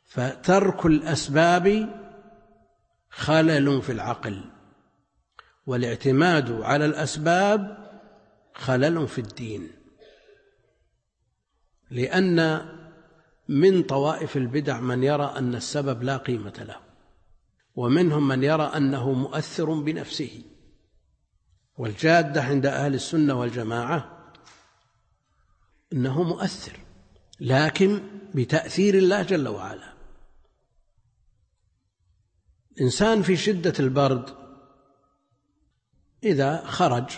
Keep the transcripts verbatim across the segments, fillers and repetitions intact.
فترك الأسباب خلل في العقل، والاعتماد على الأسباب خلل في الدين، لأن من طوائف البدع من يرى أن السبب لا قيمة له، ومنهم من يرى أنه مؤثر بنفسه. والجادة عند أهل السنة والجماعة أنه مؤثر، لكن بتأثير الله جل وعلا. إنسان في شدة البرد إذا خرج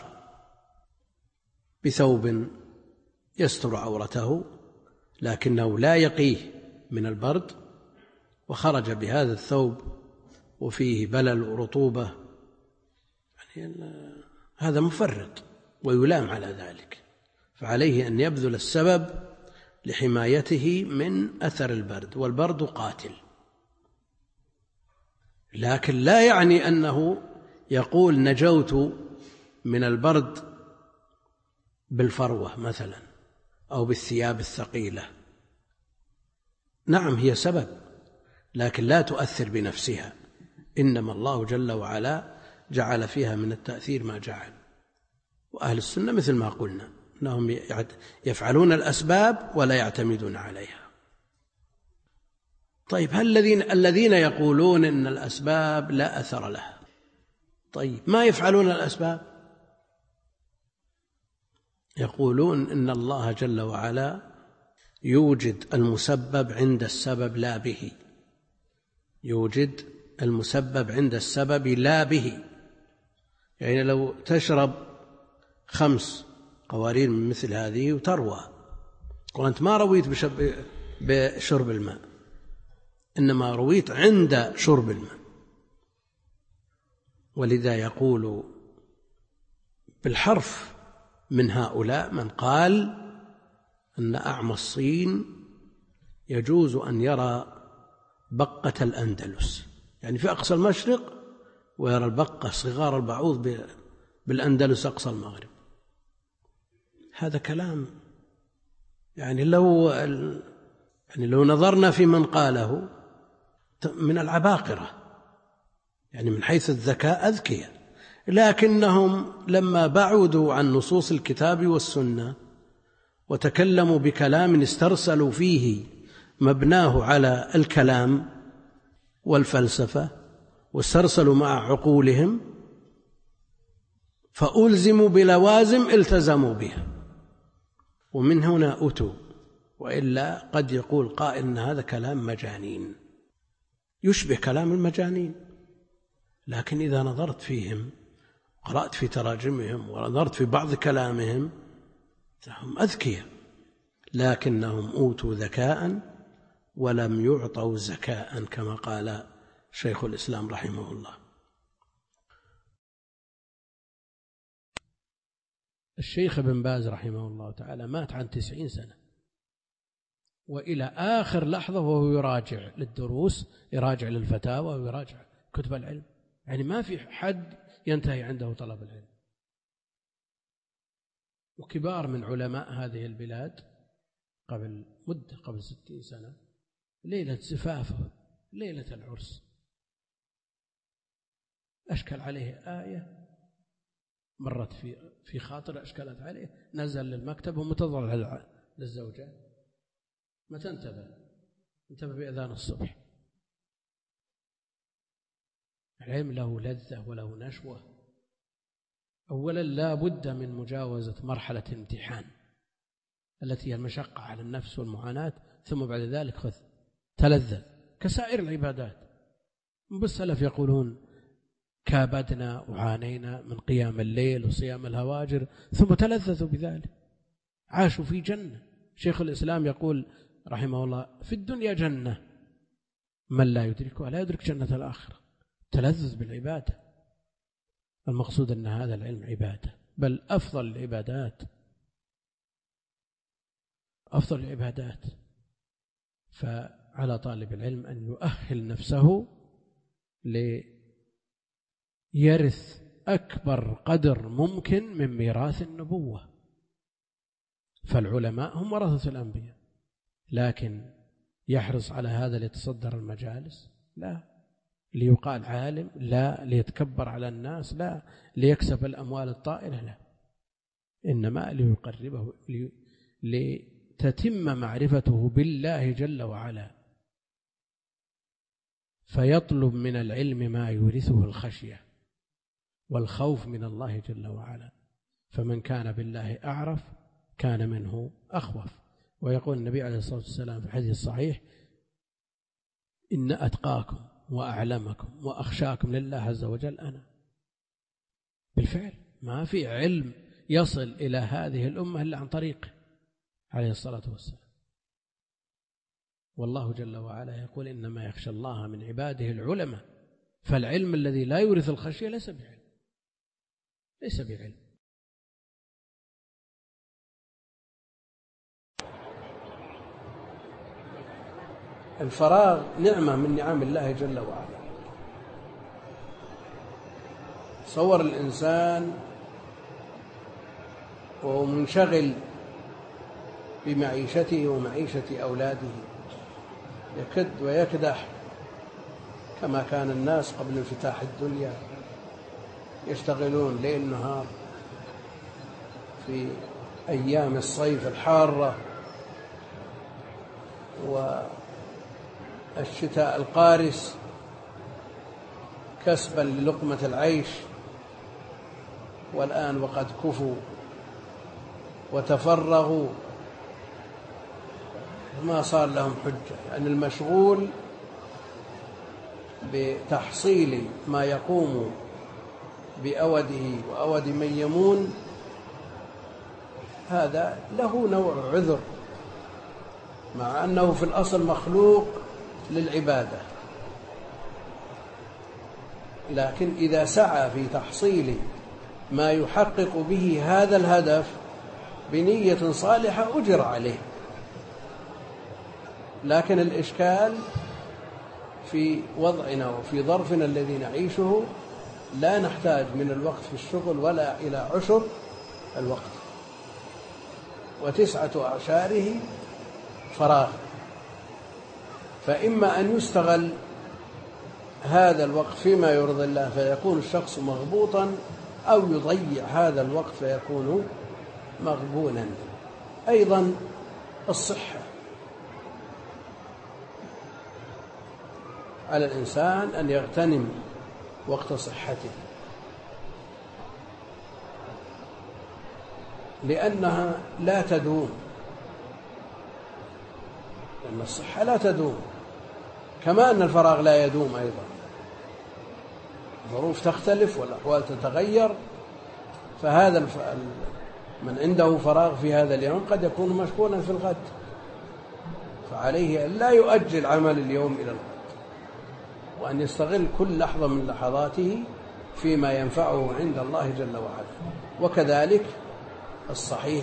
بثوب يستر عورته لكنه لا يقيه من البرد، وخرج بهذا الثوب وفيه بلل ورطوبة، يعني هذا مفرط ويلام على ذلك، فعليه أن يبذل السبب لحمايته من أثر البرد، والبرد قاتل. لكن لا يعني أنه يقول نجوت من البرد بالفروة مثلا أو بالثياب الثقيلة. نعم هي سبب، لكن لا تؤثر بنفسها، إنما الله جل وعلا جعل فيها من التأثير ما جعل. وأهل السنة مثل ما قلنا أنهم يفعلون الأسباب ولا يعتمدون عليها. طيب هل الذين الذين يقولون إن الأسباب لا أثر لها، طيب ما يفعلون الأسباب؟ يقولون إن الله جل وعلا يوجد المسبب عند السبب لا به، يوجد المسبب عند السبب لا به. يعني لو تشرب خمس قوارير من مثل هذه وتروى، وأنت ما رويت بشرب الماء، إنما رويت عند شرب الماء. ولذا يقول بالحرف من هؤلاء من قال أن أعمى الصين يجوز أن يرى بقة الأندلس، يعني في أقصى المشرق، ويرى البقة صغار البعوض بالأندلس أقصى المغرب. هذا كلام يعني لو يعني لو نظرنا في من قاله من العباقرة، يعني من حيث الذكاء أذكياء، لكنهم لما بعدوا عن نصوص الكتاب والسنة وتكلموا بكلام استرسلوا فيه مبناه على الكلام والفلسفة، واسترسلوا مع عقولهم، فألزموا بلوازم التزموا بها، ومن هنا أتوا. وإلا قد يقول قائل إن هذا كلام مجانين، يشبه كلام المجانين، لكن إذا نظرت فيهم، قرأت في تراجمهم ونظرت في بعض كلامهم، هم أذكياء، لكنهم أوتوا ذكاء ولم يعطوا زكاء كما قال شيخ الإسلام رحمه الله. الشيخ ابن باز رحمه الله تعالى مات عن تسعين سنة، وإلى آخر لحظة وهو يراجع للدروس، يراجع للفتاوى ويراجع كتب العلم، يعني ما في حد ينتهي عنده طلب العلم. وكبار من علماء هذه البلاد قبل مدة، قبل ستين سنة، ليلة زفافه، ليلة العرس، أشكل عليه آية مرت في في خاطر أشكلت عليه، نزل للمكتب ومتضرع للزوجة، متى انتبه؟ انتبه بأذان الصبح. العلم له لذة وله نشوة. أولا لا بد من مجاوزة مرحلة الامتحان التي هي المشقة على النفس والمعاناة، ثم بعد ذلك خذ تلذذ كسائر العبادات. بالسلف يقولون كابدنا وعانينا من قيام الليل وصيام الهواجر ثم تلذذوا بذلك، عاشوا في جنة. شيخ الإسلام يقول رحمه الله في الدنيا جنة، من لا يدركها لا يدرك جنة الآخرة. تلذذ بالعبادة، المقصود أن هذا العلم عبادة، بل أفضل العبادات، أفضل العبادات. فعلى طالب العلم أن يؤهل نفسه ليرث أكبر قدر ممكن من ميراث النبوة. فالعلماء هم ورثة الأنبياء، لكن يحرص على هذا ليتصدر المجالس؟ لا. ليقال عالم؟ لا. ليتكبر على الناس؟ لا. ليكسب الأموال الطائلة؟ لا. إنما ليقربه، لتتم معرفته بالله جل وعلا، فيطلب من العلم ما يورثه الخشية والخوف من الله جل وعلا. فمن كان بالله أعرف كان منه أخوف. ويقول النبي عليه الصلاة والسلام في الحديث الصحيح: إن أتقاكم وأعلمكم وأخشاكم لله عز وجل أنا. بالفعل ما في علم يصل إلى هذه الأمة إلا عن طريقه عليه الصلاة والسلام. والله جل وعلا يقول: إنما يخشى الله من عباده العلماء. فالعلم الذي لا يورث الخشية ليس بعلم، ليس بعلم. الفراغ نعمة من نعم الله جل وعلا. صور الإنسان وهو منشغل بمعيشته ومعيشة أولاده يكد ويكدح، كما كان الناس قبل انفتاح الدنيا يشتغلون ليل نهار في أيام الصيف الحارة والشتاء القارس كسبا للقمة العيش. والآن وقد كفوا وتفرغوا ما صار لهم حجة، يعني المشغول بتحصيل ما يقوم بأوده وأود من يمون هذا له نوع عذر، مع أنه في الأصل مخلوق للعبادة، لكن إذا سعى في تحصيل ما يحقق به هذا الهدف بنية صالحة أجر عليه. لكن الإشكال في وضعنا وفي ظرفنا الذي نعيشه، لا نحتاج من الوقت في الشغل ولا إلى عشر الوقت، وتسعة أعشاره فراغ. فإما أن يستغل هذا الوقت فيما يرضي الله فيكون الشخص مغبوطا، أو يضيع هذا الوقت فيكون مغبونا. أيضا الصحة، على الإنسان أن يغتنم وقت صحته، لأنها لا تدوم، لأن الصحة لا تدوم، كما أن الفراغ لا يدوم أيضا. الظروف تختلف والأحوال تتغير، فهذا من عنده فراغ في هذا اليوم قد يكون مشغولا في الغد، فعليه أن لا يؤجل عمل اليوم إلى الغد، وأن يستغل كل لحظة من لحظاته فيما ينفعه عند الله جل وعلا. وكذلك الصحيح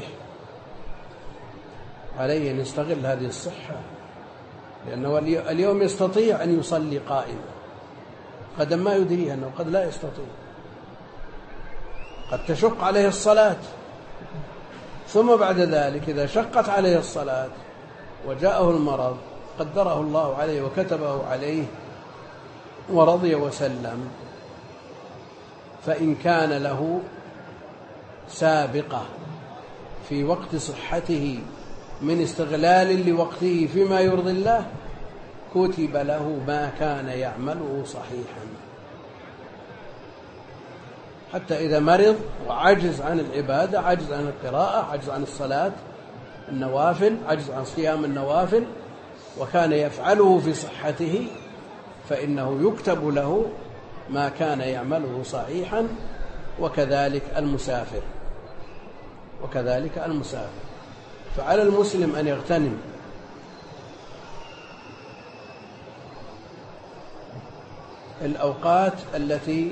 عليه أن يستغل هذه الصحة، لأنه اليوم يستطيع أن يصلي قائما، قد ما يدريه أنه قد لا يستطيع، قد تشق عليه الصلاة، ثم بعد ذلك إذا شقت عليه الصلاة وجاءه المرض قدره الله عليه وكتبه عليه ورضي وسلم، فإن كان له سابقة في وقت صحته من استغلال لوقته فيما يرضي الله كتب له ما كان يعمله صحيحا، حتى إذا مرض وعجز عن العبادة، عجز عن القراءة، عجز عن الصلاة النوافل، عجز عن صيام النوافل، وكان يفعله في صحته، فإنه يكتب له ما كان يعمله صحيحا. وكذلك المسافر، وكذلك المسافر. فعلى المسلم أن يغتنم الأوقات التي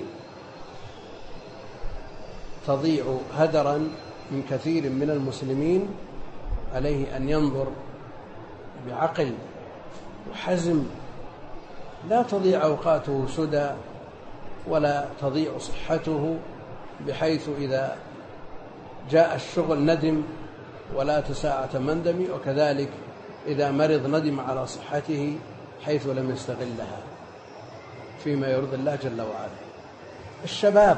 تضيع هدرا من كثير من المسلمين. عليه أن ينظر بعقل وحزم، لا تضيع أوقاته سدى، ولا تضيع صحته بحيث إذا جاء الشغل ندم ولا تساعة مندم. وكذلك إذا مرض ندم على صحته حيث لم يستغلها فيما يرضي الله جل وعلا. الشباب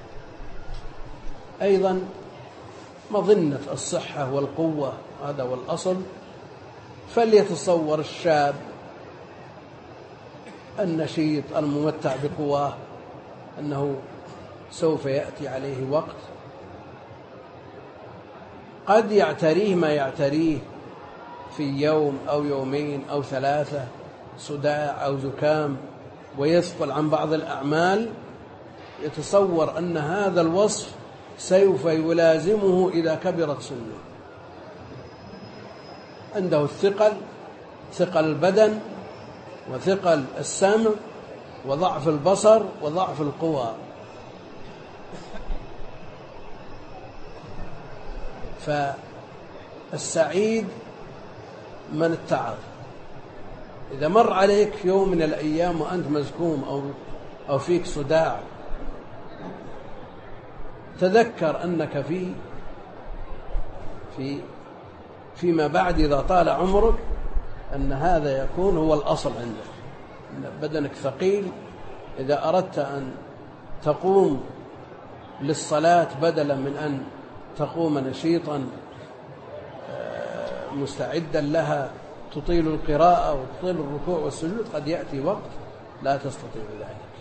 أيضا مظنة الصحة والقوة، هذا هو الأصل. فليتصور الشاب النشيط الممتع بقواه أنه سوف يأتي عليه وقت قد يعتريه ما يعتريه في يوم أو يومين أو ثلاثة، صداع أو زكام، ويثقل عن بعض الأعمال. يتصور أن هذا الوصف سوف يلازمه إذا كبرت سنه. عنده الثقل، ثقل البدن وثقل السمع وضعف البصر وضعف القوى. فالسعيد من اتعظ. إذا مر عليك يوم من الأيام وأنت مزكوم أو أو فيك صداع، تذكر أنك في في فيما بعد إذا طال عمرك أن هذا يكون هو الأصل عندك، أن بدنك ثقيل. إذا أردت أن تقوم للصلاة بدلا من أن تقوم نشيطا مستعدا لها، تطيل القراءة وتطيل الركوع والسجود، قد يأتي وقت لا تستطيع ذلك.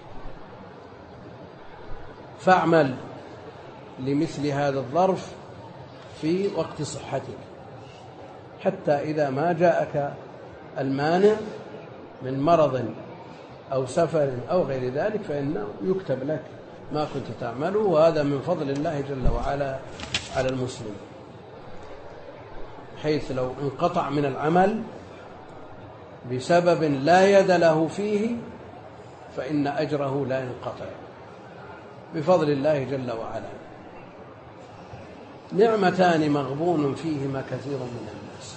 فاعمل لمثل هذا الظرف في وقت صحتك، حتى إذا ما جاءك المانع من مرض أو سفر أو غير ذلك فإنه يكتب لك ما كنت تعمله، وهذا من فضل الله جل وعلا على المسلم، حيث لو انقطع من العمل بسبب لا يد له فيه فإن أجره لا ينقطع بفضل الله جل وعلا. نعمتان مغبون فيهما كثير من الناس.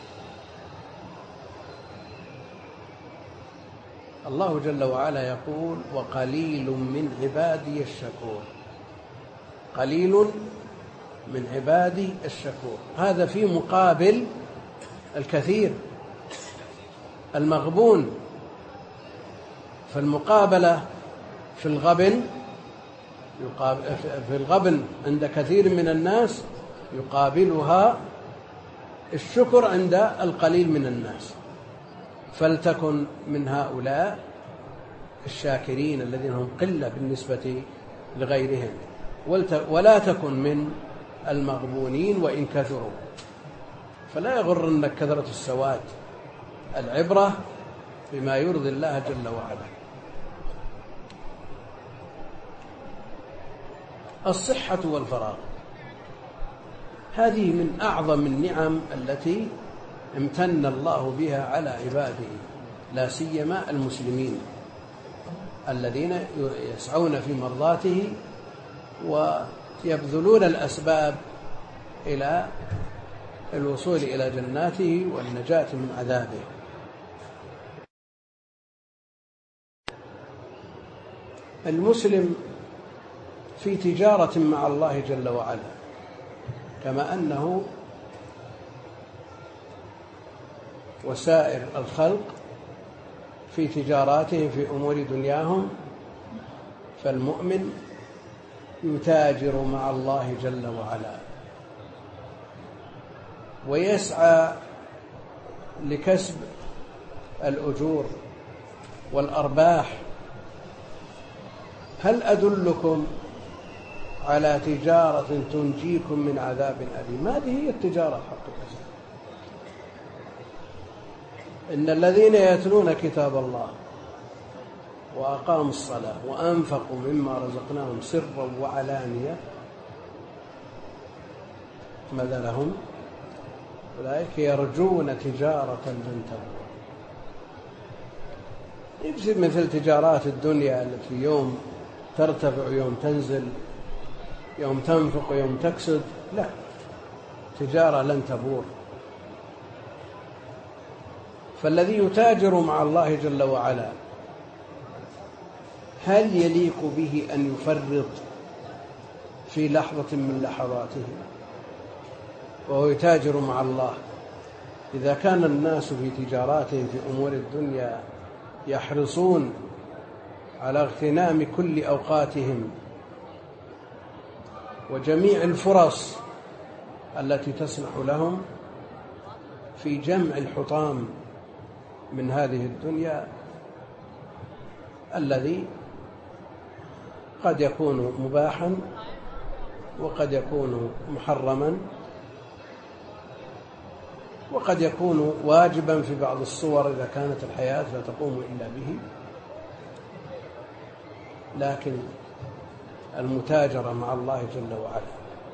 الله جل وعلا يقول: وقليل من عبادي الشكور. قليل من عبادي الشكور، هذا في مقابل الكثير المغبون. فالمقابلة في الغبن في الغبن عند كثير من الناس يقابلها الشكر عند القليل من الناس. فلتكن من هؤلاء الشاكرين الذين هم قلة بالنسبة لغيرهم، ولا تكن من المغبونين وإن كثروا. فلا يغرنك كثرة السواد، العبرة بما يرضي الله جل وعلا. الصحة والفراغ هذه من أعظم النعم التي امتن الله بها على عباده، لا سيما المسلمين الذين يسعون في مرضاته ويبذلون الأسباب إلى الوصول إلى جناته والنجاة من عذابه. المسلم في تجارة مع الله جل وعلا، كما أنه وسائر الخلق في تجاراتهم في أمور دنياهم. فالمؤمن يتاجر مع الله جل وعلا ويسعى لكسب الأجور والأرباح. هل أدلكم على تجارة تنجيكم من عذاب أليم؟ هذه هي التجارة حقيقة. إن الذين يتلون كتاب الله وأقاموا الصلاة وأنفقوا مما رزقناهم سرا وعلانية ماذا لهم؟ أولئك يرجون تجارة لن تبور. يجب مثل تجارات الدنيا التي يوم ترتفع ويوم تنزل، يوم تنفق ويوم تكسد. لا، تجارة لن تبور. فالذي يتاجر مع الله جل وعلا هل يليق به أن يفرط في لحظة من لحظاته وهو يتاجر مع الله إذا كان الناس في تجاراتهم في أمور الدنيا يحرصون على اغتنام كل أوقاتهم وجميع الفرص التي تسنح لهم في جمع الحطام من هذه الدنيا الذي قد يكون مباحا وقد يكون محرما وقد يكون واجبا في بعض الصور إذا كانت الحياة لا تقوم إلا به، لكن المتاجرة مع الله جل وعلا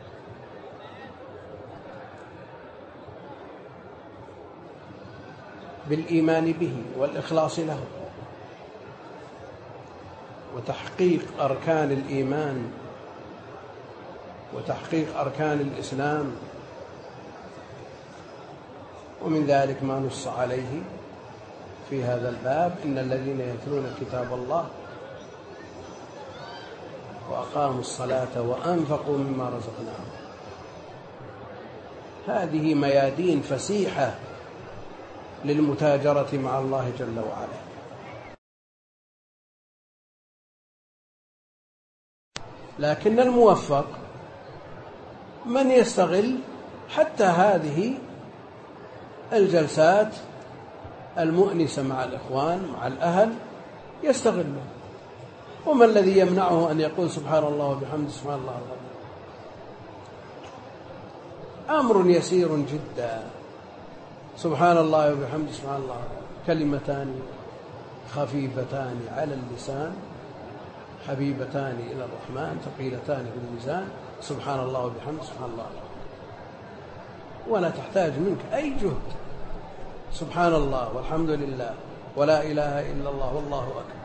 بالإيمان به والإخلاص له وتحقيق أركان الإيمان وتحقيق أركان الإسلام، ومن ذلك ما نص عليه في هذا الباب: إن الذين يتلون كتاب الله وأقاموا الصلاة وأنفقوا مما رزقناهم. هذه ميادين فسيحة للمتاجرة مع الله جل وعلا. لكن الموفق من يستغل حتى هذه الجلسات المؤنسة مع الإخوان مع الأهل يستغله. وما الذي يمنعه أن يقول سبحان الله وبحمده سبحان الله العظيم؟ أمر يسير جدا. سبحان الله وبحمده سبحان الله كلمتان خفيفتان على اللسان حبيبتان إلى الرحمن ثقيلتان في الميزان. سبحان الله وبحمده سبحان الله العظيم، ولا تحتاج منك أي جهد. سبحان الله والحمد لله ولا إله إلا الله والله أكبر.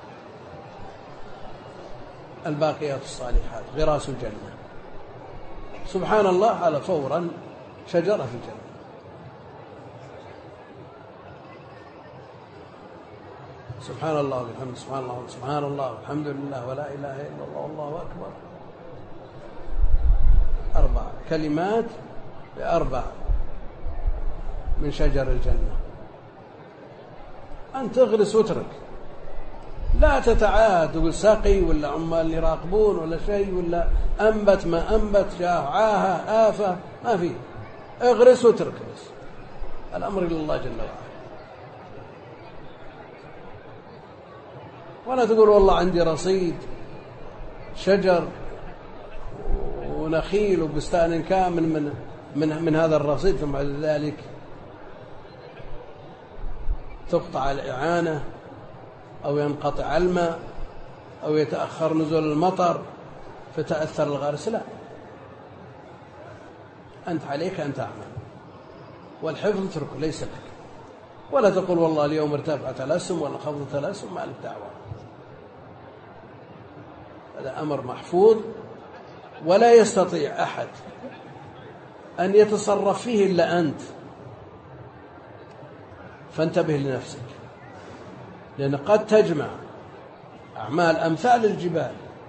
الباقيات الصالحات غراس الجنة. سبحان الله على فورا شجرة في الجنة. سبحان الله وبحمده سبحان الله سبحان الله والحمد لله ولا إله إلا الله والله أكبر. أربع كلمات بأربع من شجر الجنة. أن تغرس وترك، لا تتعاهد تقول ساقي ولا عمال يراقبون ولا شيء ولا أنبت ما أنبت جاء عاهة آفة، ما فيه. اغرس وترك بس. الأمر إلى الله جل وعلا. ولا تقول والله عندي رصيد شجر ونخيل وبستان كامل من من من هذا الرصيد، ثم بعد ذلك تقطع الإعانة أو ينقطع الماء أو يتأخر نزول المطر فتأثر الغرس. لا، أنت عليك أن تعمل، والحفظ اتركه ليس لك. ولا تقول والله اليوم ارتفعت الأسهم ولا خفضت الأسهم، ما لك دعوة. هذا أمر محفوظ ولا يستطيع أحد أن يتصرف فيه إلا أنت، فانتبه لنفسك، لأن قد تجمع أعمال أمثال الجبال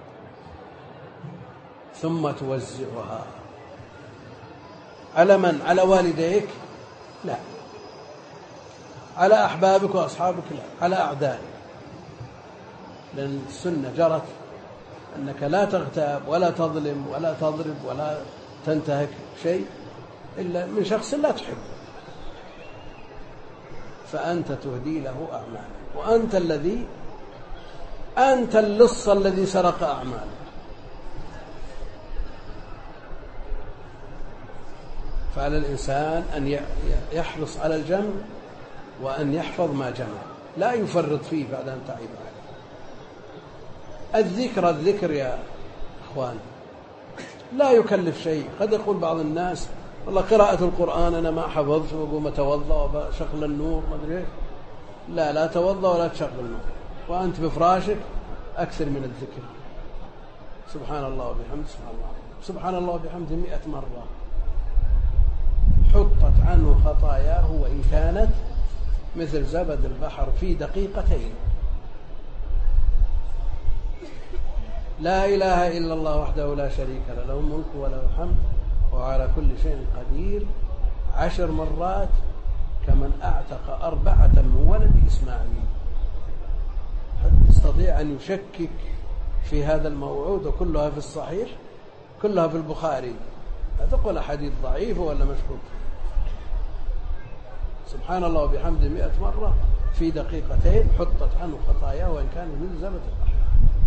ثم توزعها على من؟ على والديك؟ لا. على أحبابك وأصحابك؟ لا. على أعدائك. لأن السنة جرت أنك لا تغتاب ولا تظلم ولا تضرب ولا تنتهك شيء إلا من شخص لا تحبه، فأنت تهدي له أعمالك، وأنت الذي أنت اللص الذي سرق أعمالك. فعلى الإنسان أن يحرص على الجمع وأن يحفظ ما جمع، لا يفرط فيه بعد أن تعب عليه. الذكر الذكر يا أخوان لا يكلف شيء. قد يقول بعض الناس والله قراءة القرآن أنا ما حفظت وأقوم أتوضأ وشغل النور ما أدري إيش. لا لا توضأ ولا تشغل النور، وأنت بفراشك أكثر من الذكر. سبحان الله وبحمده سبحان الله سبحان الله وبحمده مئة مرة حطت عنه خطاياه وإن كانت مثل زبد البحر في دقيقتين. لا إله إلا الله وحده لا شريك له، له الملك وله الحمد وعلى كل شيء قدير. عشر مرات كمن أعتق أربعة من ولد إسماعيل. حد يستطيع أن يشكك في هذا الموعود؟ وكلها في الصحيح، كلها في البخاري. لا تقول حديث ضعيف ولا مشكوك. سبحان الله وبحمده مئة مرة في دقيقتين حطت عنه خطاياه وإن كان من زبد البحر.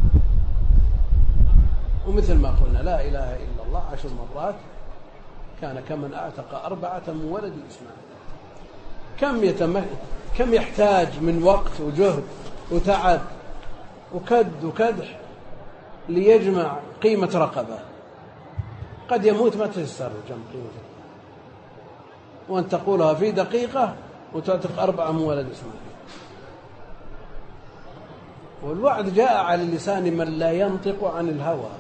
ومثل ما قلنا لا إله إلا الله عشر مرات كان كمن أعتق أربعة من ولد إسماعيل. كم يتم... كم يحتاج من وقت وجهد وتعب وكد وكدح ليجمع قيمة رقبة؟ قد يموت ما تيسر جمع قيمة رقبة، وأن تقولها في دقيقة وتعتق أربعة من ولد إسماعيل. والوعد جاء على لسان من لا ينطق عن الهوى،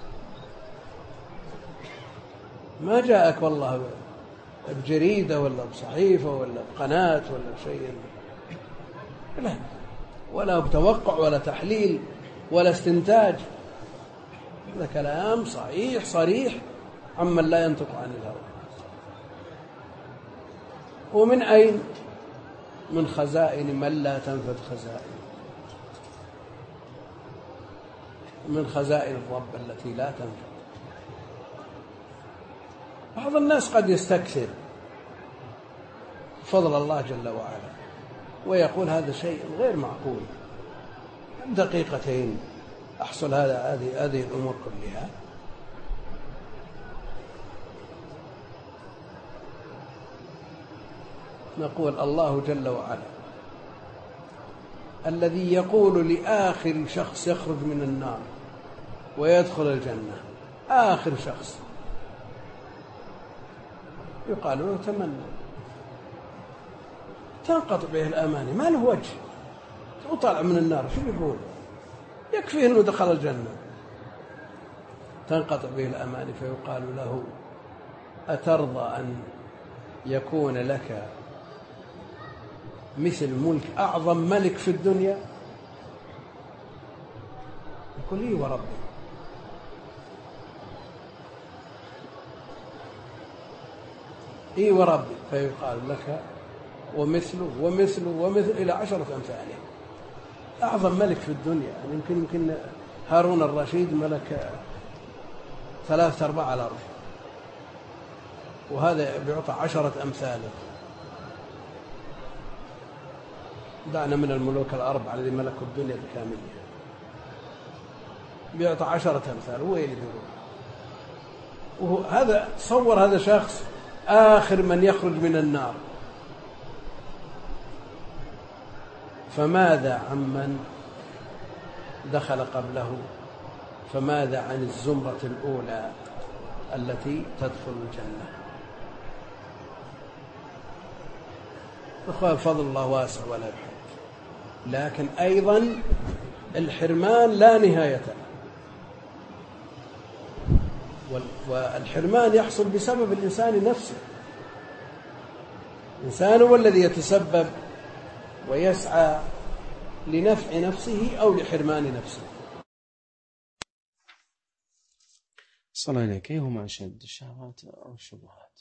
ما جاءك والله بجريدة ولا بصحيفة ولا بقناة ولا بشيء، لا، ولا بتوقع ولا تحليل ولا استنتاج. هذا كلام صحيح صريح عمن لا ينطق عن الهوى. ومن أين؟ من خزائن من لا تنفذ خزائن، من خزائن الرب التي لا تنفذ. بعض الناس قد يستكثر فضل الله جل وعلا ويقول هذا شيء غير معقول، دقيقتين أحصل هذا هذه هذه الأمور كلها. نقول الله جل وعلا الذي يقول لآخر شخص يخرج من النار ويدخل الجنة، آخر شخص يقال له تمنى، تنقطع به الأماني، ما له وجه، وطلع من النار شو يقول؟ يكفيه أنه دخل الجنة. تنقطع به الأماني فيقال له أترضى أن يكون لك مثل ملك أعظم ملك في الدنيا؟ يقول لي وربي. إي وربي. فيقال لك ومثله ومثله ومثله إلى عشرة أمثاله. أعظم ملك في الدنيا يعني يمكن يمكن هارون الرشيد ملك ثلاثة أرباع الأرض، وهذا بيعطى عشرة أمثاله. دعنا من الملوك الأربعة الذي ملكوا الدنيا بكاملها، بيعطى عشرة أمثال. هو اللي بيروح. وهو هذا تصور هذا شخص آخر من يخرج من النار، فماذا عمن دخل قبله؟ فماذا عن الزمرة الأولى التي تدخل الجنة؟ أخوة فضل الله واسع ولا يحد، لكن أيضا الحرمان لا نهاية له، والحرمان يحصل بسبب الإنسان نفسه. الإنسان هو الذي يتسبب ويسعى لنفع نفسه أو لحرمان نفسه. صلى عليك، أيهما أشد، الشهوات أو الشبهات؟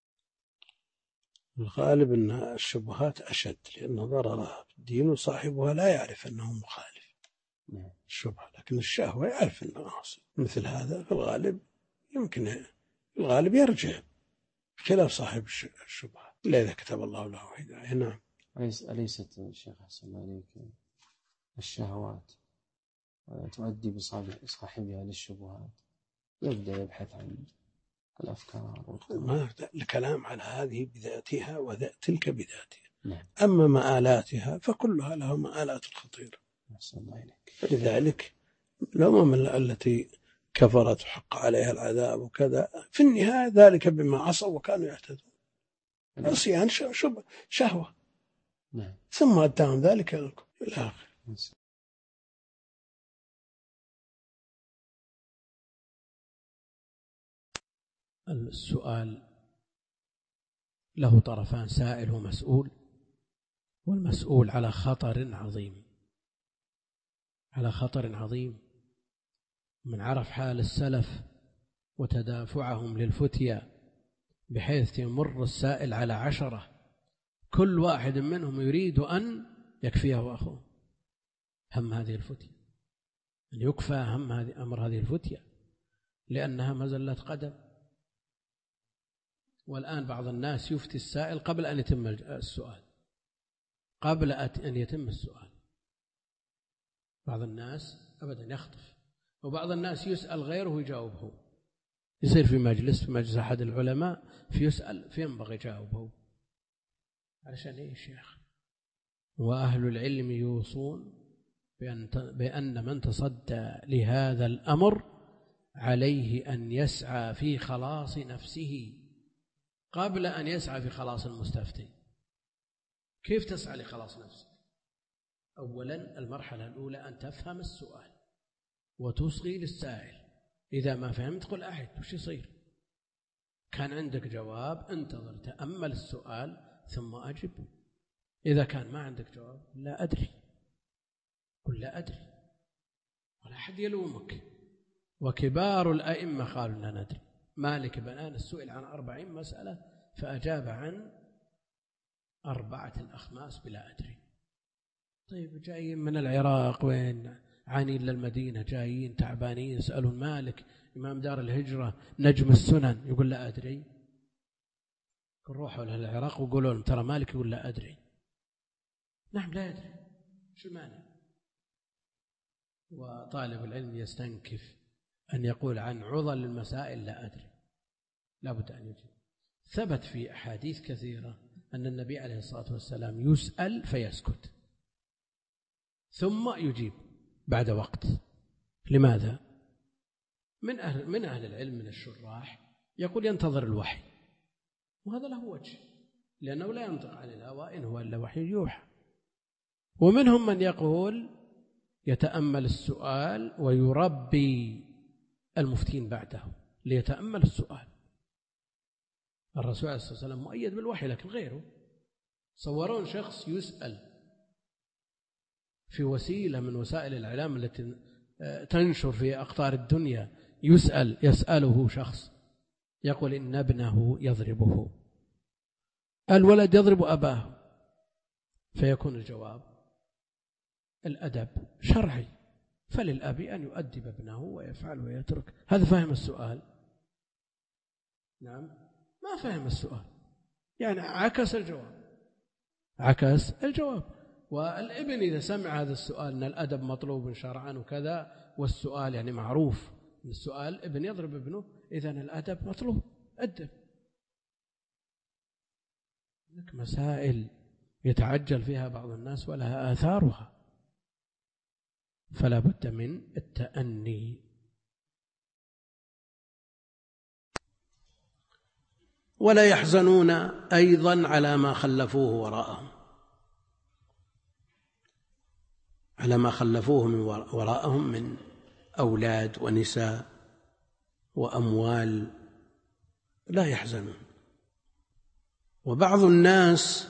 الغالب أن الشبهات أشد، لأن ضررها في الدين وصاحبها لا يعرف أنه مخالف. نعم. الشبهة، لكن الشهوة يعرف أنه عاصي. مثل هذا في الغالب يمكن الغالب يرجع، خلاف صاحب الشبهة إلا إذا كتب الله له هداية. نعم. أليست الشيخ حسن عليك الشهوات تؤدي بصاحبها للشبهات؟ يبدأ يبحث عن الأفكار. ما الكلام على هذه بذاتها وتلك بذاتها. نعم. أما مآلاتها فكلها لها مآلات خطيرة. لذلك الأمم التي كفرت وحق عليها العذاب وكذا في النهاية ذلك بما عصوا وكانوا يعتدون. عصيان شهوة. نعم. ثم أداهم ذلك إلى الآخر. السؤال له طرفان، سائل ومسؤول، والمسؤول على خطر عظيم، على خطر عظيم. من عرف حال السلف وتدافعهم للفتيا بحيث يمر السائل على عشرة كل واحد منهم يريد أن يكفيه أخوه هم هذه الفتية، أن يكفى هم هذه أمر هذه الفتية، لأنها مزلة قدم. والآن بعض الناس يفتي السائل قبل أن يتم السؤال، قبل أن يتم السؤال. بعض الناس أبدا يخطف، وبعض الناس يسأل غيره ويجاوبه. يصير في مجلس في مجلس أحد العلماء في يسأل فينبغي يجاوبه. علشان إيش يا أخي؟ وأهل العلم يوصون بأن بأن من تصدى لهذا الأمر عليه أن يسعى في خلاص نفسه قبل أن يسعى في خلاص المستفتي. كيف تسعى لخلاص نفسك؟ أولا المرحلة الأولى أن تفهم السؤال وتصغي للسائل. إذا ما فهمت قل أحد وش يصير. كان عندك جواب انتظر تأمل السؤال ثم أجب. إذا كان ما عندك جواب لا أدري، قل لا أدري، ولا أحد يلومك. وكبار الأئمة قالوا لا ندري. مالك بن أنس سئل عن أربعين مسألة فأجاب عن أربعة الأخماس بلا أدري. طيب جايين من العراق وين عانين للمدينة، جايين تعبانين، يسألون مالك إمام دار الهجرة نجم السنن يقول لا أدري. روحوا للعراق وقولوا لهم ترى مالك يقول لا أدري. نعم لا يدري، شو المانع؟ وطالب العلم يستنكف أن يقول عن عضل المسائل لا أدري، لا بد أن يجيب. ثبت في أحاديث كثيرة أن النبي عليه الصلاة والسلام يسأل فيسكت ثم يجيب بعد وقت. لماذا؟ من أهل, من أهل العلم من الشراح يقول ينتظر الوحي، وهذا له وجه لأنه لا ينطق عن الهوى إن هو إلا وحي يوحى. ومنهم من يقول يتأمل السؤال ويربي المفتين بعده ليتأمل السؤال. الرسول عليه الصلاة والسلام مؤيد بالوحي لكن غيره. صورون شخص يسأل في وسيلة من وسائل الإعلام التي تنشر في أقطار الدنيا، يسأل يسأله شخص يقول إن ابنه يضربه، الولد يضرب أباه، فيكون الجواب الأدب شرعي، فللأب أن يؤدب ابنه ويفعل ويترك. هذا فهم السؤال؟ نعم ما فهم السؤال، يعني عكس الجواب، عكس الجواب. والابن إذا سمع هذا السؤال أن الأدب مطلوب شرعا وكذا، والسؤال يعني معروف السؤال ابن يضرب ابنه، إذن الأدب مطلوب، أدب. لك مسائل يتعجل فيها بعض الناس ولها آثارها، فلا بد من التأني. ولا يحزنون أيضا على ما خلفوه وراءهم، على ما خلفوه من وراءهم من أولاد ونساء وأموال، لا يحزنون. وبعض الناس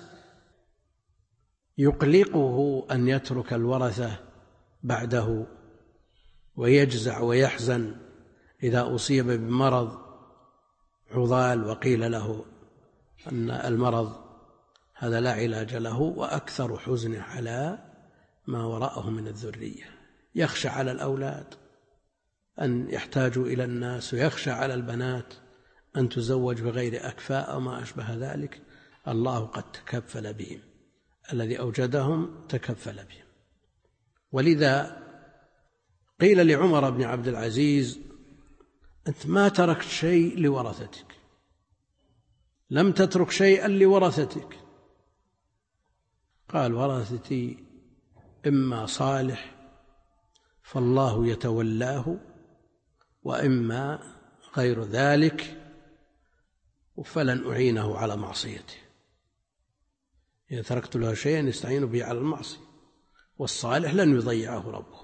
يقلقه أن يترك الورثة بعده ويجزع ويحزن إذا أصيب بمرض عضال وقيل له أن المرض هذا لا علاج له، وأكثر حزنه على ما وراءه من الذرية. يخشى على الأولاد أن يحتاجوا إلى الناس، ويخشى على البنات أن تزوج بغير أكفاء أو ما أشبه ذلك. الله قد تكفل بهم، الذي أوجدهم تكفل بهم. ولذا قيل لعمر بن عبد العزيز أنت ما تركت شيء لورثتك، لم تترك شيئا لورثتك. قال ورثتي إما صالح فالله يتولاه، وإما غير ذلك فلن أعينه على معصيته. إذا تركت له شيئا يستعين به على المعصية، والصالح لن يضيعه ربه.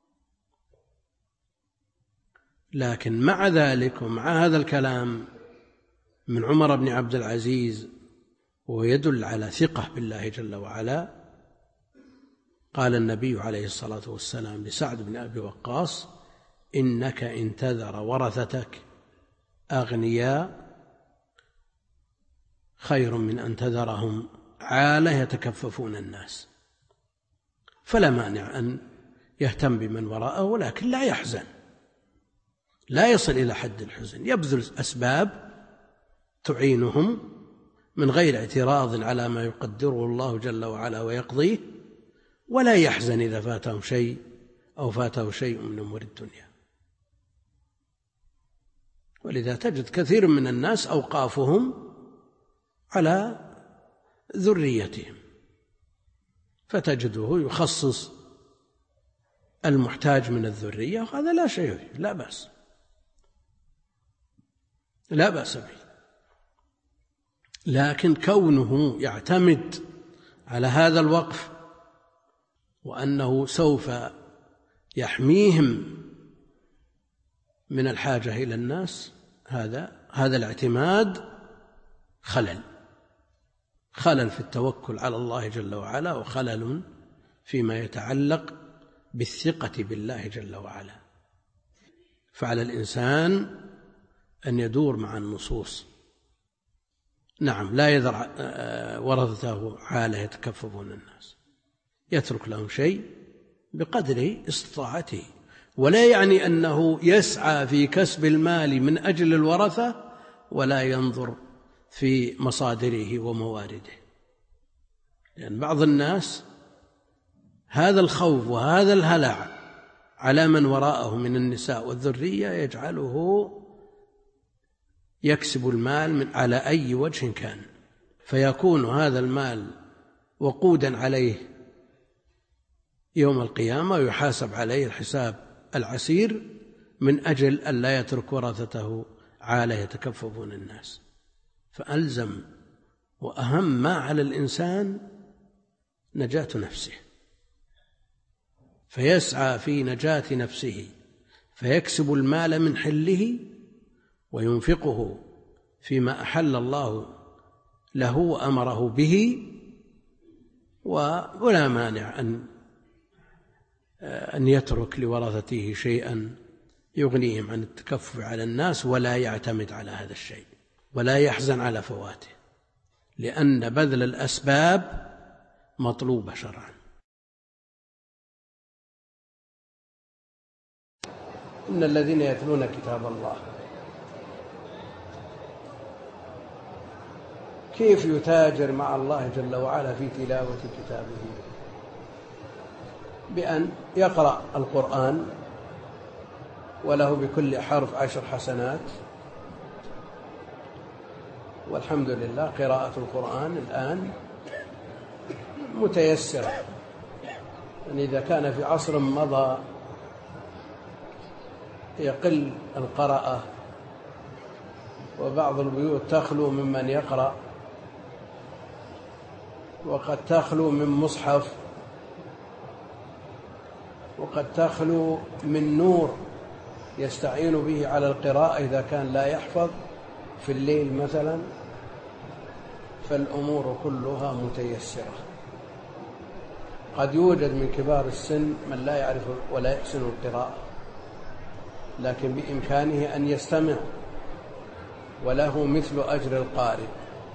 لكن مع ذلك ومع هذا الكلام من عمر بن عبد العزيز ويدل على ثقة بالله جل وعلا، قال النبي عليه الصلاة والسلام لسعد بن أبي وقاص إنك إن تذر ورثتك أغنياء خير من أن تذرهم عالة يتكففون الناس، فلا مانع أن يهتم بمن وراءه، ولكن لا يحزن، لا يصل إلى حد الحزن، يبذل أسباب تعينهم من غير اعتراض على ما يقدره الله جل وعلا ويقضيه، ولا يحزن إذا فاتهم شيء أو فاته شيء من أمور الدنيا. ولذا تجد كثير من الناس أوقافهم على ذريتهم، فتجده يخصص المحتاج من الذرية، وهذا لا شيء فيه، لا بأس لا بأس به. لكن كونه يعتمد على هذا الوقف وأنه سوف يحميهم من الحاجة إلى الناس، هذا هذا الاعتماد خلل خلل في التوكل على الله جل وعلا، وخلل فيما يتعلق بالثقة بالله جل وعلا. فعلى الإنسان أن يدور مع النصوص. نعم، لا يذر ورثته عالة يتكففون الناس، يترك لهم شيء بقدر استطاعته، ولا يعني أنه يسعى في كسب المال من أجل الورثة ولا ينظر في مصادره وموارده. لأن بعض الناس هذا الخوف وهذا الهلع على من وراءه من النساء والذرية يجعله يكسب المال من على أي وجه كان، فيكون هذا المال وقودا عليه يوم القيامة، ويحاسب عليه الحساب العسير من أجل أن لا يترك ورثته عالة يتكففون الناس. فألزم وأهم ما على الإنسان نجاة نفسه، فيسعى في نجاة نفسه، فيكسب المال من حله وينفقه فيما أحل الله له وأمره به، ولا مانع أن أن يترك لورثته شيئا يغنيهم عن التكفف على الناس، ولا يعتمد على هذا الشيء ولا يحزن على فواته، لأن بذل الأسباب مطلوبة شرعا. إن الذين يتلون كتاب الله، كيف يتاجر مع الله جل وعلا في تلاوة كتابه؟ بأن يقرأ القرآن وله بكل حرف عشر حسنات، والحمد لله قراءة القرآن الآن متيسرة. يعني إذا كان في عصر مضى يقل القراءة وبعض البيوت تخلو ممن يقرأ، وقد تخلو من مصحف، وقد تخلو من نور يستعين به على القراءة إذا كان لا يحفظ في الليل مثلا، فالأمور كلها متيسرة. قد يوجد من كبار السن من لا يعرف ولا يحسن القراءة، لكن بإمكانه أن يستمع وله مثل أجر القارئ.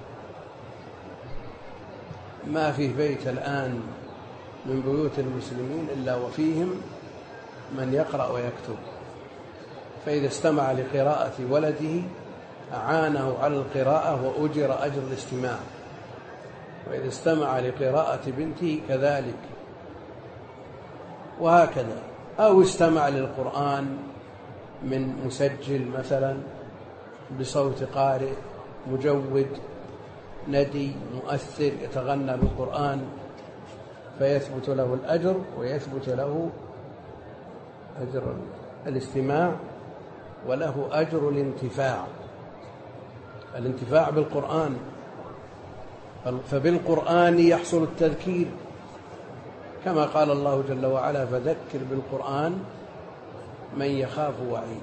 ما في بيت الآن من بيوت المسلمين إلا وفيهم من يقرأ ويكتب، فإذا استمع لقراءة ولده أعانه على القراءة وأجر أجر الاستماع، وإذا استمع لقراءة بنته كذلك، وهكذا. أو استمع للقرآن من مسجل مثلا بصوت قارئ مجود ندي مؤثر يتغنى بالقرآن، فيثبت له الأجر ويثبت له أجر الاستماع وله أجر الانتفاع الانتفاع بالقرآن. فبالقرآن يحصل التذكير، كما قال الله جل وعلا: فذكر بالقرآن من يخاف وعيد.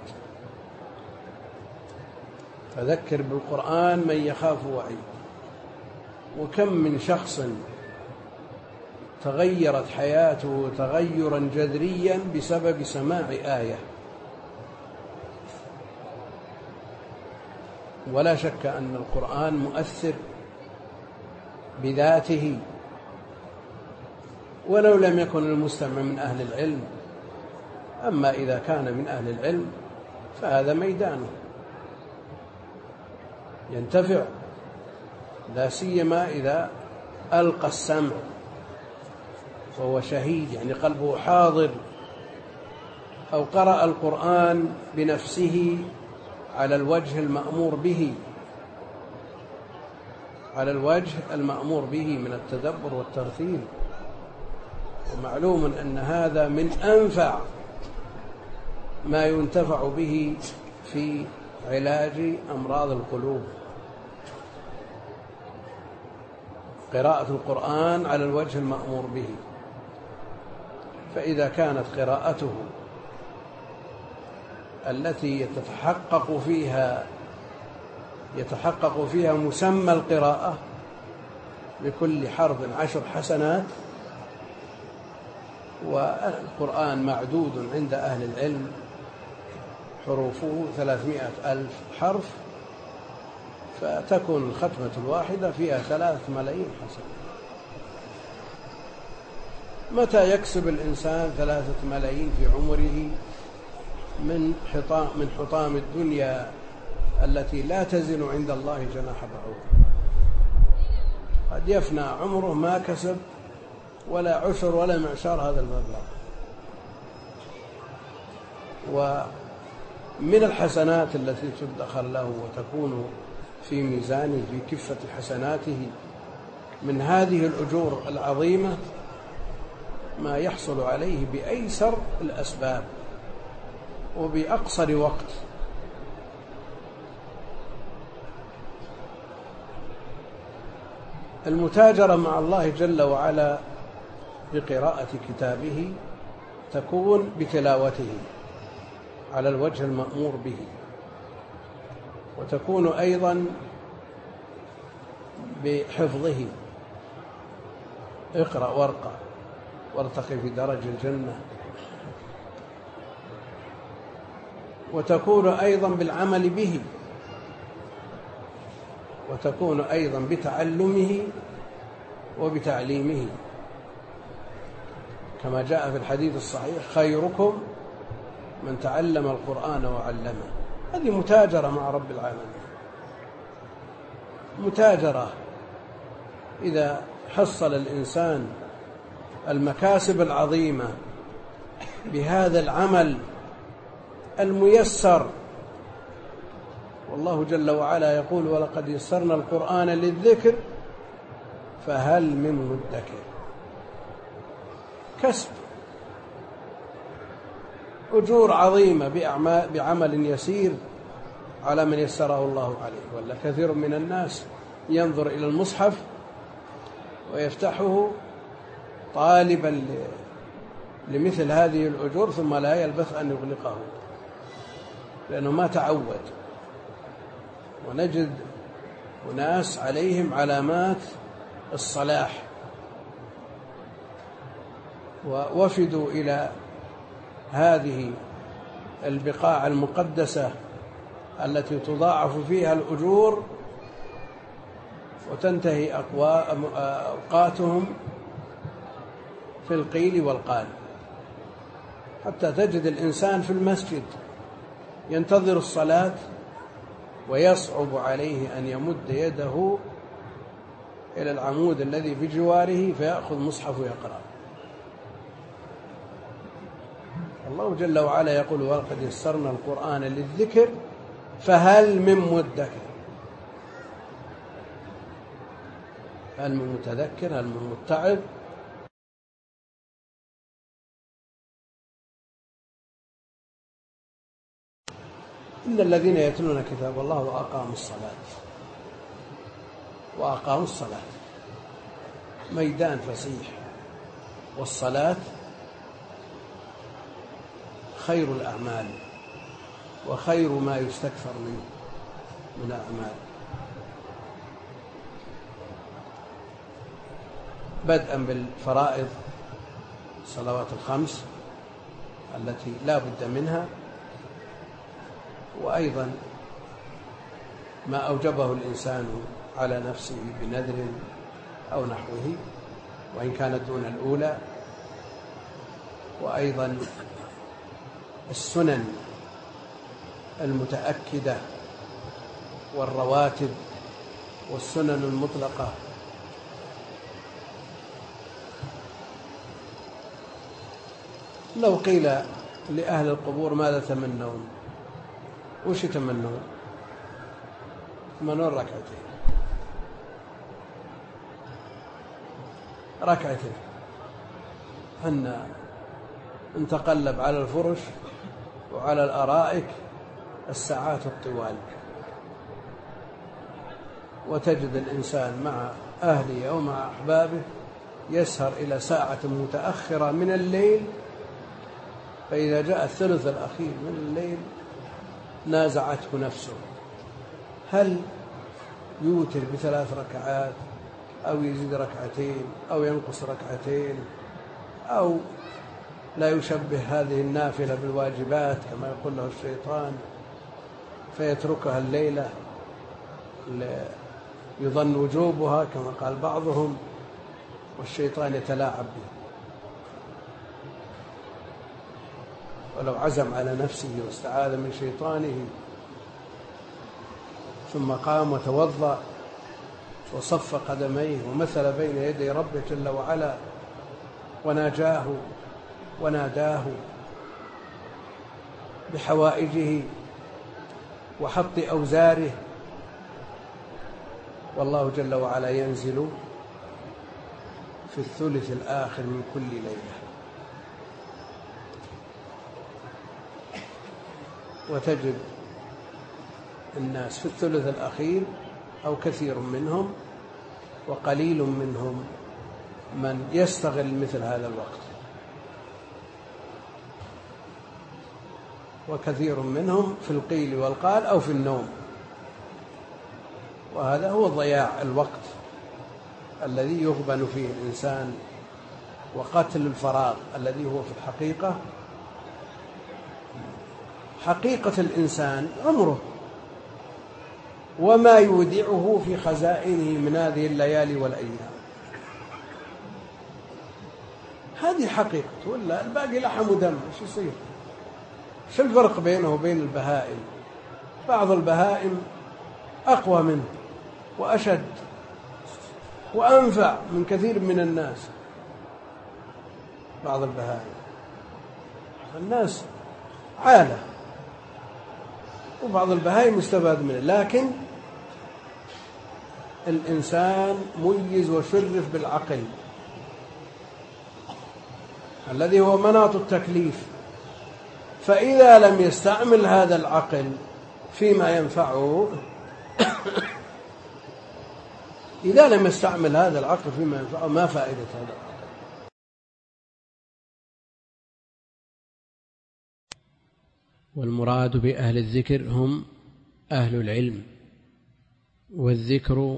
فذكر بالقرآن من يخاف وعيد. وكم من شخص تغيرت حياته تغيرا جذريا بسبب سماع آية. ولا شك أن القرآن مؤثر بذاته، ولو لم يكن المستمع من أهل العلم. أما إذا كان من أهل العلم فهذا ميدانه، ينتفع، لا سيما إذا ألقى السمع وهو شهيد، يعني قلبه حاضر، أو قرأ القرآن بنفسه على الوجه المأمور به، على الوجه المأمور به من التدبر والترتيل. ومعلوم أن هذا من أنفع ما ينتفع به في علاج أمراض القلوب، قراءة القرآن على الوجه المأمور به. فإذا كانت قراءته التي يتحقق فيها يتحقق فيها مسمى القراءة، بكل حرف عشر حسنات، والقرآن معدود عند أهل العلم حروفه ثلاثمائة ألف حرف، فتكون الختمة الواحدة فيها ثلاثة ملايين حسنة. متى يكسب الإنسان ثلاثة ملايين في عمره من حطام من حطام الدنيا التي لا تزن عند الله جناح بعوضة؟ قد يفنى عمره ما كسب ولا عشر ولا معشار هذا المبلغ. ومن الحسنات التي تدخر له وتكون في ميزانه في كفة حسناته من هذه الأجور العظيمة ما يحصل عليه بأيسر الأسباب وبأقصر وقت. المتاجرة مع الله جل وعلا بقراءة كتابه تكون بتلاوته على الوجه المأمور به، وتكون أيضا بحفظه. اقرأ وارقى وارتقي في درج الجنة. وتكون أيضا بالعمل به، وتكون أيضا بتعلمه وبتعليمه، كما جاء في الحديث الصحيح: خيركم من تعلم القرآن وعلمه. هذه متاجرة مع رب العالمين، متاجرة. إذا حصل الإنسان المكاسب العظيمة بهذا العمل الميسر، والله جل وعلا يقول: ولقد يسرنا القرآن للذكر فهل من مدكر. كسب، أجور عظيمة بعمل يسير على من يسره الله عليه. ولا كثير من الناس ينظر إلى المصحف ويفتحه طالبا لمثل هذه الأجور ثم لا يلبث أن يغلقه لأنه ما تعود. ونجد أناس عليهم علامات الصلاح ووفدوا إلى هذه البقاع المقدسة التي تضاعف فيها الأجور وتنتهي أوقاتهم في القيل والقال، حتى تجد الإنسان في المسجد ينتظر الصلاة ويصعب عليه أن يمد يده إلى العمود الذي بجواره فيأخذ مصحف ويقرأ. الله جل وعلا يقول: ولقد يسرنا القرآن للذكر فهل من مدكر. هل من متذكر؟ هل من متعظ؟ إن الذين يتلون كتاب الله وأقاموا الصلاة وأقاموا الصلاة ميدان فسيح، والصلاة خير الأعمال وخير ما يستكثر منه من الأعمال، بدءا بالفرائض الصلوات الخمس التي لا بد منها، وأيضا ما أوجبه الإنسان على نفسه بنذر أو نحوه، وإن كانت دون الأولى. وأيضا السنن المتأكدة والرواتب والسنن المطلقة. لو قيل لأهل القبور ماذا تمنون؟ وش يتمنون؟ يتمنون ركعتين ركعتين أن نتقلب على الفرش وعلى الأرائك الساعات الطوال، وتجد الإنسان مع أهله أو مع أحبابه يسهر إلى ساعة متأخرة من الليل، فإذا جاء الثلث الأخير من الليل نازعته نفسه هل يوتر بثلاث ركعات أو يزيد ركعتين أو ينقص ركعتين، أو لا يشبه هذه النافلة بالواجبات كما يقول له الشيطان فيتركها الليلة يظن وجوبها كما قال بعضهم، والشيطان يتلاعب به. ولو عزم على نفسه واستعاذ من شيطانه ثم قام وتوضأ وصف قدميه ومثل بين يدي ربه جل وعلا وناجاه وناداه بحوائجه وحط أوزاره، والله جل وعلا ينزل في الثلث الآخر من كل ليلة، وتجد الناس في الثلث الأخير أو كثير منهم وقليل منهم من يستغل مثل هذا الوقت، وكثير منهم في القيل والقال أو في النوم، وهذا هو ضياع الوقت الذي يغبن فيه الإنسان وقتل الفراغ الذي هو في الحقيقة حقيقة الإنسان عمره وما يودعه في خزائنه من هذه الليالي والأيام، هذه حقيقة، ولا الباقي لحم ودم. ايش يصير؟ شو الفرق بينه وبين البهائم؟ بعض البهائم أقوى منه وأشد وأنفع من كثير من الناس، بعض البهائم الناس عالة وبعض البهائم مستفاد منه، لكن الإنسان ميز وشرف بالعقل الذي هو مناط التكليف، فإذا لم يستعمل هذا العقل فيما ينفعه إذا لم يستعمل هذا العقل فيما ينفعه ما فائدة هذا العقل؟ والمراد بأهل الذكر هم أهل العلم، والذكر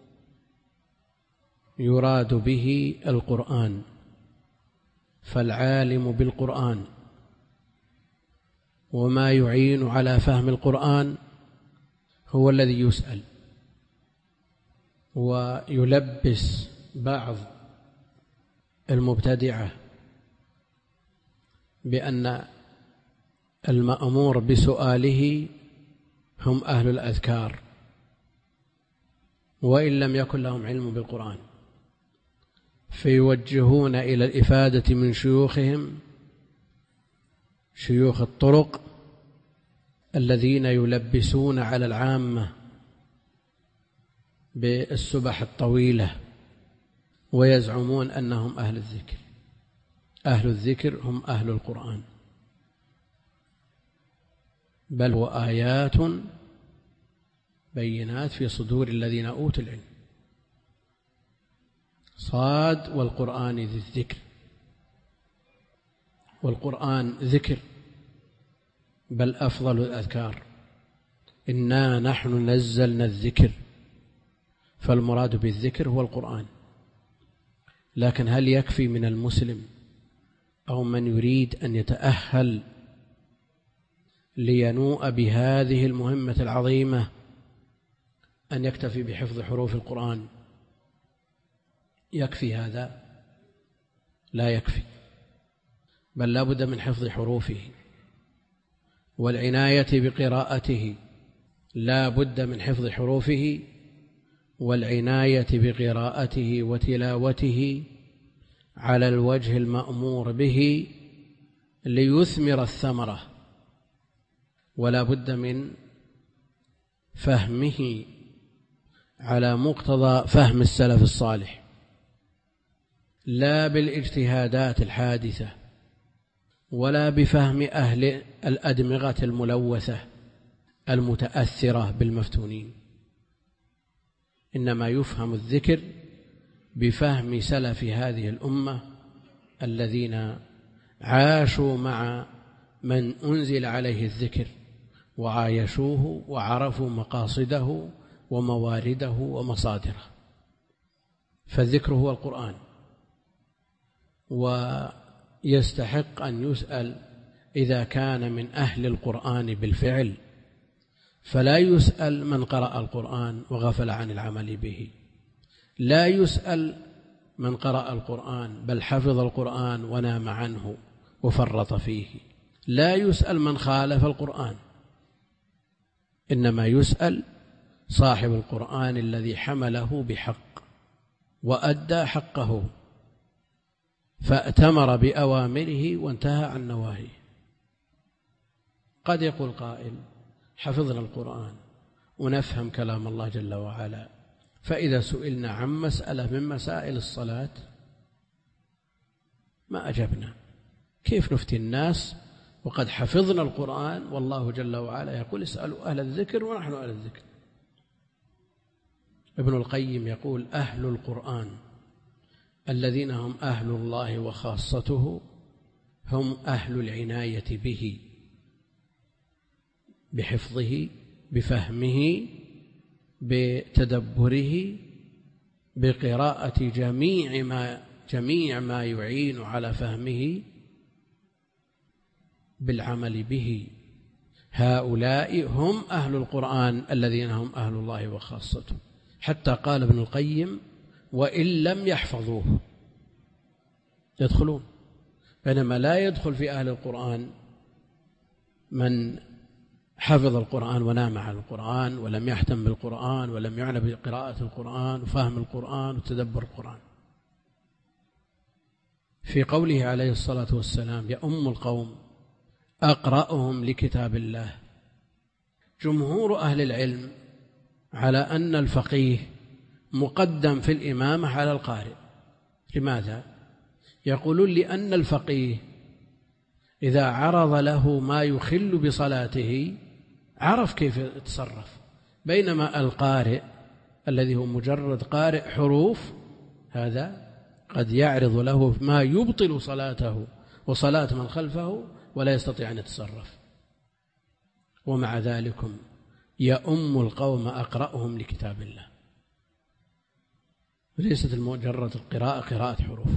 يراد به القرآن، فالعالم بالقرآن وما يعين على فهم القرآن هو الذي يسأل. ويلبس بعض المبتدعة بأن المأمور بسؤاله هم أهل الأذكار وإن لم يكن لهم علم بالقرآن، فيوجهون إلى الإفادة من شيوخهم شيوخ الطرق الذين يلبسون على العامة بالسبح الطويلة ويزعمون أنهم أهل الذكر. أهل الذكر هم أهل القرآن، بل هو آيات بينات في صدور الذين أوتوا العلم، صاد والقرآن ذي الذكر، والقرآن ذكر بل أفضل الأذكار، إنا نحن نزلنا الذكر، فالمراد بالذكر هو القرآن. لكن هل يكفي من المسلم أو من يريد أن يتأهل لينوء بهذه المهمة العظيمة أن يكتفي بحفظ حروف القرآن يكفي هذا؟ لا يكفي، بل لا بد من حفظ حروفه والعناية بقراءته، لا بد من حفظ حروفه والعناية بقراءته وتلاوته على الوجه المأمور به ليثمر الثمرة، ولا بد من فهمه على مقتضى فهم السلف الصالح، لا بالاجتهادات الحادثة ولا بفهم أهل الأدمغة الملوثة المتأثرة بالمفتونين، إنما يفهم الذكر بفهم سلف هذه الأمة الذين عاشوا مع من أنزل عليه الذكر وعايشوه وعرفوا مقاصده وموارده ومصادره. فالذكر هو القرآن، ويستحق أن يسأل إذا كان من أهل القرآن بالفعل، فلا يسأل من قرأ القرآن وغفل عن العمل به، لا يسأل من قرأ القرآن بل حفظ القرآن ونام عنه وفرط فيه، لا يسأل من خالف القرآن، إنما يسأل صاحب القرآن الذي حمله بحق وأدى حقه فأتمر بأوامره وانتهى عن نواهيه. قد يقول قائل: حفظنا القرآن ونفهم كلام الله جل وعلا، فإذا سئلنا عن مسألة من مسائل الصلاة ما أجبنا، كيف نفتي الناس وقد حفظنا القرآن والله جل وعلا يقول: اسألوا أهل الذكر ونحن أهل الذكر. ابن القيم يقول: أهل القرآن الذين هم أهل الله وخاصته هم أهل العناية به، بحفظه، بفهمه، بتدبره، بقراءة جميع ما جميع ما يعين على فهمه، بالعمل به. هؤلاء هم أهل القرآن الذين هم أهل الله وخاصته. حتى قال ابن القيم: وإن لم يحفظوه يدخلون، بينما لا يدخل في أهل القرآن من حفظ القرآن ونام عن القرآن ولم يهتم بالقرآن ولم يعنى بقراءة القرآن وفهم القرآن وتدبر القرآن. في قوله عليه الصلاة والسلام: يؤم القوم أقرأهم لكتاب الله، جمهور أهل العلم على أن الفقيه مقدم في الإمامة على القارئ. لماذا؟ يقولون: لأن الفقيه إذا عرض له ما يخل بصلاته عرف كيف يتصرف، بينما القارئ الذي هو مجرد قارئ حروف هذا قد يعرض له ما يبطل صلاته وصلاة من خلفه ولا يستطيع أن يتصرف. ومع ذلك يؤم القوم أقرأهم لكتاب الله، ليست مجرد القراءة قراءة حروف،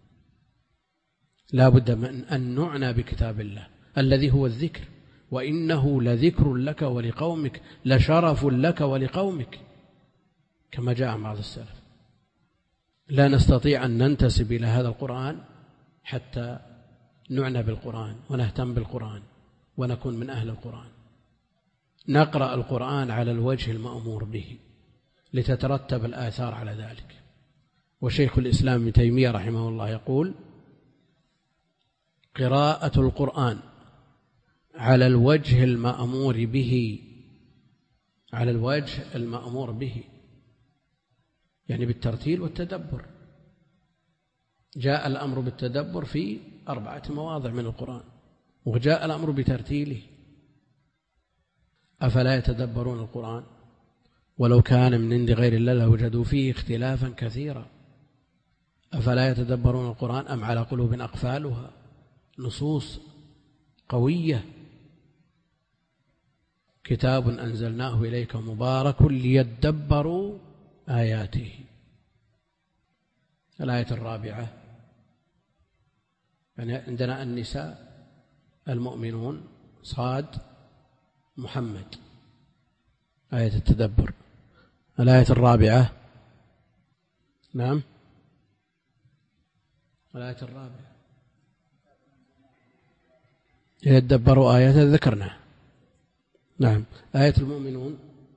لا بد من أن نعنى بكتاب الله الذي هو الذكر، وإنه لذكر لك ولقومك لشرف لك ولقومك، كما جاء عن بعض السلف. لا نستطيع أن ننتسب إلى هذا القرآن حتى نعنى بالقرآن ونهتم بالقرآن ونكون من أهل القرآن. نقرأ القرآن على الوجه المأمور به لتترتب الآثار على ذلك. وشيخ الإسلام ابن تيمية رحمه الله يقول: قراءة القرآن على الوجه المأمور به، على الوجه المأمور به يعني بالترتيل والتدبر. جاء الأمر بالتدبر في أربعة مواضع من القرآن، وجاء الأمر بترتيله. أفلا يتدبرون القرآن ولو كان من عند غير الله لوجدوا فيه اختلافا كثيرا. أفلا يتدبرون القرآن أم على قلوب أقفالها. نصوص قوية. كتاب أنزلناه إليك مبارك ليدبروا آياته. الآية الرابعة يعني عندنا النساء، المؤمنون، صاد، محمد، آية التدبر. الآية الرابعة نعم الآية الرابعة يدبروا آيات ذكرنا. نعم. آية المؤمنون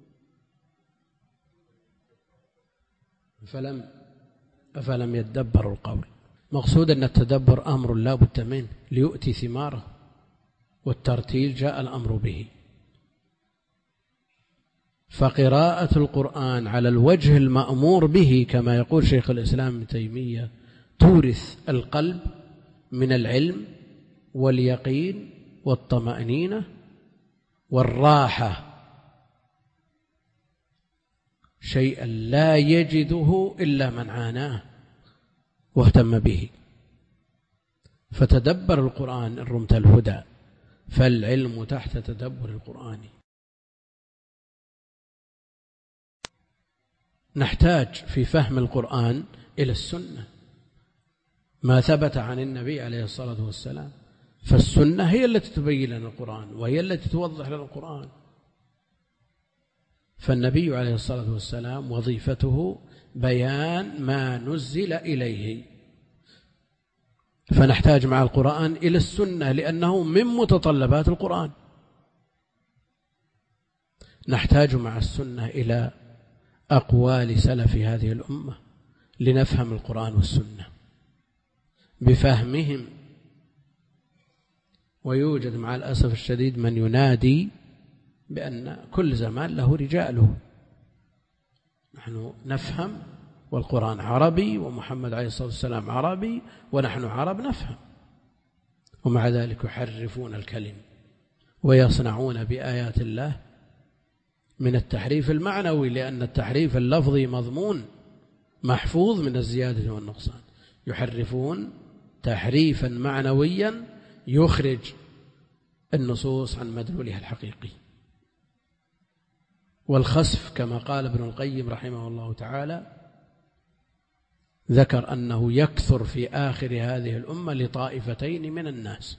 فلم أفلم يدبروا القول. مقصود أن التدبر أمر لا بد منه ليؤتي ثماره، والترتيل جاء الأمر به. فقراءة القرآن على الوجه المأمور به كما يقول شيخ الإسلام ابن تيمية تورث القلب من العلم واليقين والطمأنينة والراحة، شيئا لا يجده إلا من عاناه واهتم به. فتدبر القرآن إن رمت الهدى، فالعلم تحت تدبر القرآن. نحتاج في فهم القرآن إلى السنة، ما ثبت عن النبي عليه الصلاة والسلام، فالسنة هي التي تبين لنا القرآن وهي التي توضح لنا القرآن. فالنبي عليه الصلاة والسلام وظيفته بيان ما نزل إليه، فنحتاج مع القرآن إلى السنة لأنه من متطلبات القرآن. نحتاج مع السنة إلى أقوال سلف هذه الأمة لنفهم القرآن والسنة بفهمهم. ويوجد مع الأسف الشديد من ينادي بأن كل زمان له رجاله، نحن نفهم والقرآن عربي ومحمد عليه الصلاة والسلام عربي ونحن عرب نفهم، ومع ذلك يحرفون الكلم ويصنعون بآيات الله من التحريف المعنوي، لأن التحريف اللفظي مضمون محفوظ من الزيادة والنقصان. يحرفون تحريفا معنويا يخرج النصوص عن مدلولها الحقيقي. والخسف كما قال ابن القيم رحمه الله تعالى ذكر أنه يكثر في آخر هذه الأمة لطائفتين من الناس،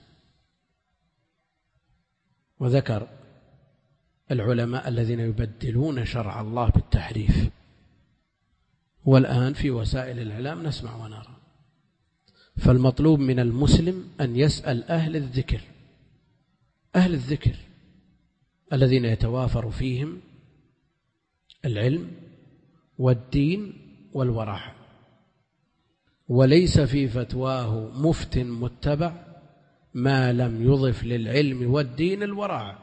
وذكر العلماء الذين يبدلون شرع الله بالتحريف. والآن في وسائل الإعلام نسمع ونرى. فالمطلوب من المسلم أن يسأل أهل الذكر، أهل الذكر الذين يتوافر فيهم العلم والدين والورع، وليس في فتواه مفت متبع ما لم يضف للعلم والدين الورع.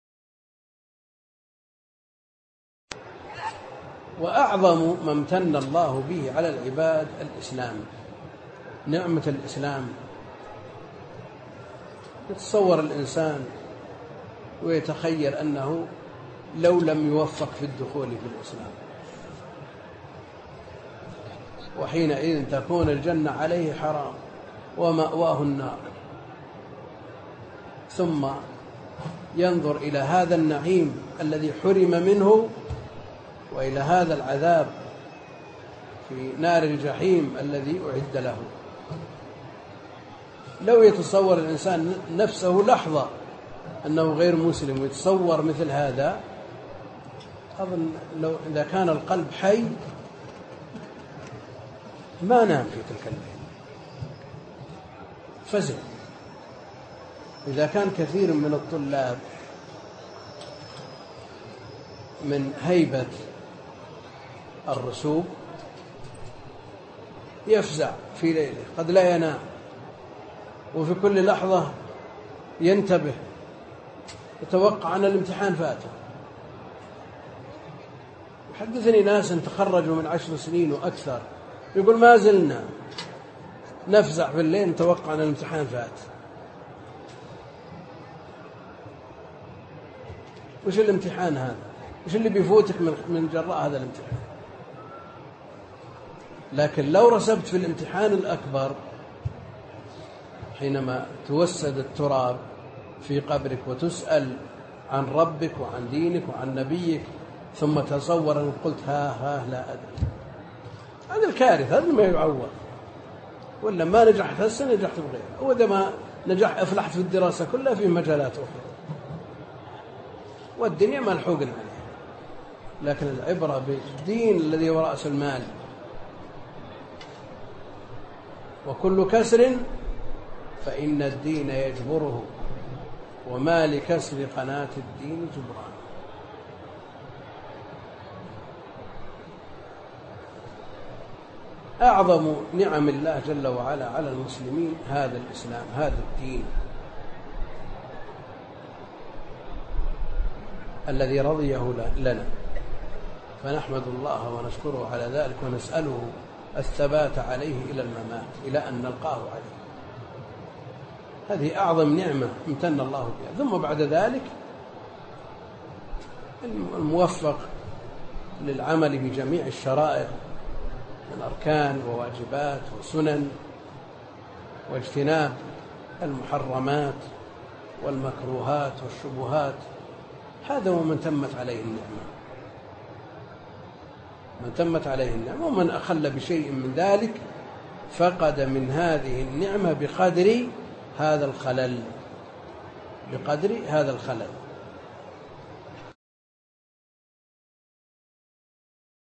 وأعظم ما امتن الله به على العباد الإسلام، نعمة الإسلام. يتصور الإنسان ويتخيل أنه لو لم يوفق في الدخول في الإسلام وحينئذ تكون الجنة عليه حرام ومأواه النار، ثم ينظر إلى هذا النعيم الذي حرم منه وإلى هذا العذاب في نار الجحيم الذي أعد له. لو يتصور الإنسان نفسه لحظة أنه غير مسلم ويتصور مثل هذا، أظن لو إذا كان القلب حي ما نام في تلك الليلة، فزع. إذا كان كثير من الطلاب من هيبة الرسوب يفزع في ليله، قد لا ينام، وفي كل لحظة ينتبه، يتوقع أن الامتحان فاته. يحدثني ناس تخرجوا من عشر سنين وأكثر يقول ما زلنا نفزع في الليل نتوقع أن الامتحان فات. وش الامتحان هذا؟ وش اللي بيفوتك من جراء هذا الامتحان؟ لكن لو رسبت في الامتحان الأكبر حينما توسد التراب في قبرك وتسأل عن ربك وعن دينك وعن نبيك، ثم تصور أن قلت ها ها لا أدري، هذا الكارثة، هذا ما يعوض. ولا ما نجحت هسه نجحت بغيره، وإذا ما نجح أفلحت في الدراسة كلها في مجالات أخرى، والدنيا ملحوق عليها. لكن العبرة بالدين الذي هو رأس المال. وكل كسر فإن الدين يجبره، وما لكسر قناة الدين جبران. أعظم نعم الله جل وعلا على المسلمين هذا الإسلام، هذا الدين الذي رضيه لنا، فنحمد الله ونشكره على ذلك ونسأله الثبات عليه إلى الممات، إلى أن نلقاه عليه. هذه أعظم نعمة امتن الله بها. ثم بعد ذلك الموفق للعمل بجميع الشرائع من أركان وواجبات وسنن، واجتناب المحرمات والمكروهات والشبهات، هذا هو من تمت عليه النعمة، من تمت عليه النعمة. ومن أخل بشيء من ذلك فقد من هذه النعمة بقدر هذا الخلل، بقدر هذا الخلل.